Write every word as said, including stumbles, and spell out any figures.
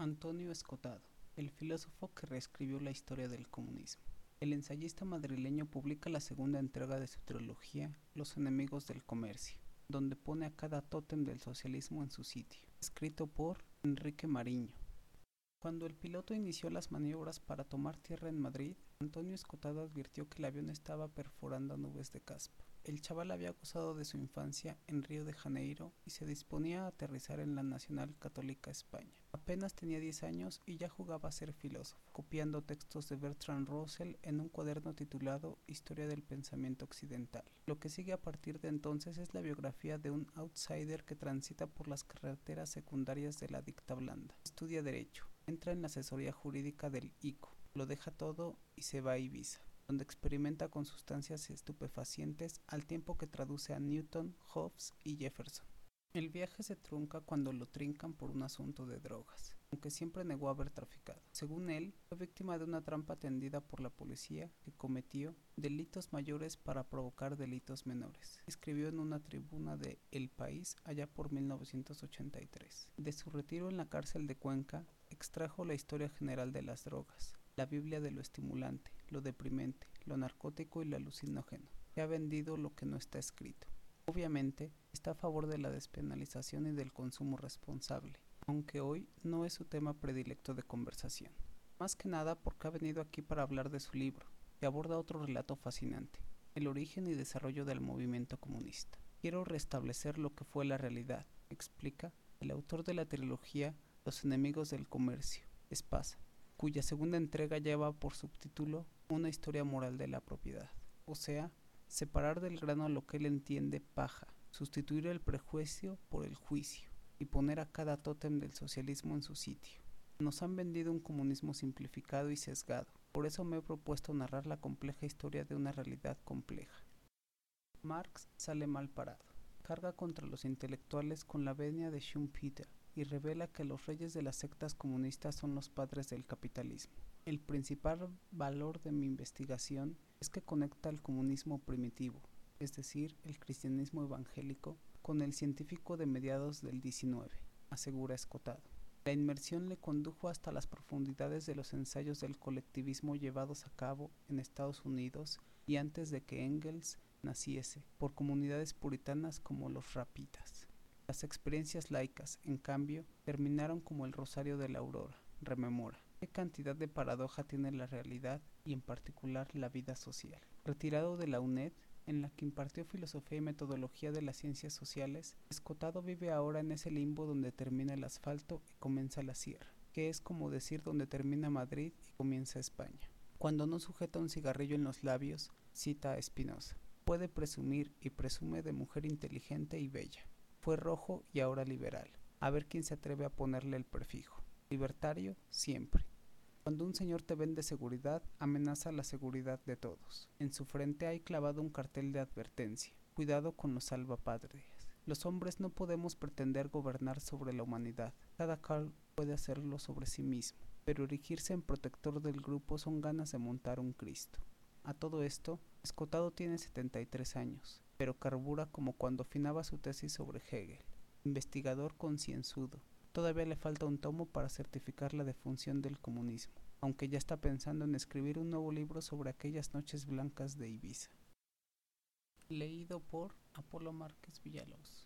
Antonio Escotado, el filósofo que reescribió la historia del comunismo. El ensayista madrileño publica la segunda entrega de su trilogía Los enemigos del comercio, donde pone a cada tótem del socialismo en su sitio, escrito por Enrique Mariño. Cuando el piloto inició las maniobras para tomar tierra en Madrid, Antonio Escotado advirtió que el avión estaba perforando nubes de caspa. El chaval había gozado de su infancia en Río de Janeiro y se disponía a aterrizar en la Nacional Católica España. Apenas tenía diez años y ya jugaba a ser filósofo, copiando textos de Bertrand Russell en un cuaderno titulado Historia del Pensamiento Occidental. Lo que sigue a partir de entonces es la biografía de un outsider que transita por las carreteras secundarias de la dicta blanda. Estudia Derecho, entra en la asesoría jurídica del I C O, lo deja todo y se va a Ibiza, donde experimenta con sustancias estupefacientes al tiempo que traduce a Newton, Hobbes y Jefferson. El viaje se trunca cuando lo trincan por un asunto de drogas, aunque siempre negó haber traficado. Según él, fue víctima de una trampa tendida por la policía que cometió delitos mayores para provocar delitos menores. Escribió en una tribuna de El País allá por mil novecientos ochenta y tres. De su retiro en la cárcel de Cuenca, extrajo la historia general de las drogas, la Biblia de lo estimulante, lo deprimente, lo narcótico y lo alucinógeno. Se ha vendido lo que no está escrito. Obviamente, está a favor de la despenalización y del consumo responsable, aunque hoy no es su tema predilecto de conversación. Más que nada porque ha venido aquí para hablar de su libro, que aborda otro relato fascinante, el origen y desarrollo del movimiento comunista. Quiero restablecer lo que fue la realidad, explica el autor de la trilogía Los enemigos del comercio, Espasa, cuya segunda entrega lleva por subtítulo Una historia moral de la propiedad, o sea, separar del grano lo que él entiende paja, sustituir el prejuicio por el juicio y poner a cada tótem del socialismo en su sitio. Nos han vendido un comunismo simplificado y sesgado, por eso me he propuesto narrar la compleja historia de una realidad compleja. Marx sale mal parado, carga contra los intelectuales con la venia de Schumpeter y revela que los reyes de las sectas comunistas son los padres del capitalismo. El principal valor de mi investigación es que conecta el comunismo primitivo, es decir, el cristianismo evangélico, con el científico de mediados del diecinueve, asegura Escotado. La inmersión le condujo hasta las profundidades de los ensayos del colectivismo llevados a cabo en Estados Unidos y antes de que Engels naciese, por comunidades puritanas como los rapitas. Las experiencias laicas, en cambio, terminaron como el rosario de la aurora, rememora. ¿Qué cantidad de paradoja tiene la realidad y en particular la vida social? Retirado de la U N E D, en la que impartió filosofía y metodología de las ciencias sociales, Escotado vive ahora en ese limbo donde termina el asfalto y comienza la sierra, que es como decir donde termina Madrid y comienza España. Cuando no sujeta un cigarrillo en los labios, cita a Spinoza. Puede presumir y presume de mujer inteligente y bella. Fue rojo y ahora liberal. A ver quién se atreve a ponerle el prefijo. Libertario, siempre. Cuando un señor te vende seguridad, amenaza la seguridad de todos. En su frente hay clavado un cartel de advertencia. Cuidado con los salvapatrias. Los hombres no podemos pretender gobernar sobre la humanidad. Cada cual puede hacerlo sobre sí mismo. Pero erigirse en protector del grupo son ganas de montar un Cristo. A todo esto, Escotado tiene setenta y tres años, pero carbura como cuando afinaba su tesis sobre Hegel. Investigador concienzudo. Todavía le falta un tomo para certificar la defunción del comunismo, aunque ya está pensando en escribir un nuevo libro sobre aquellas noches blancas de Ibiza. Leído por Apolo Márquez Villalobos.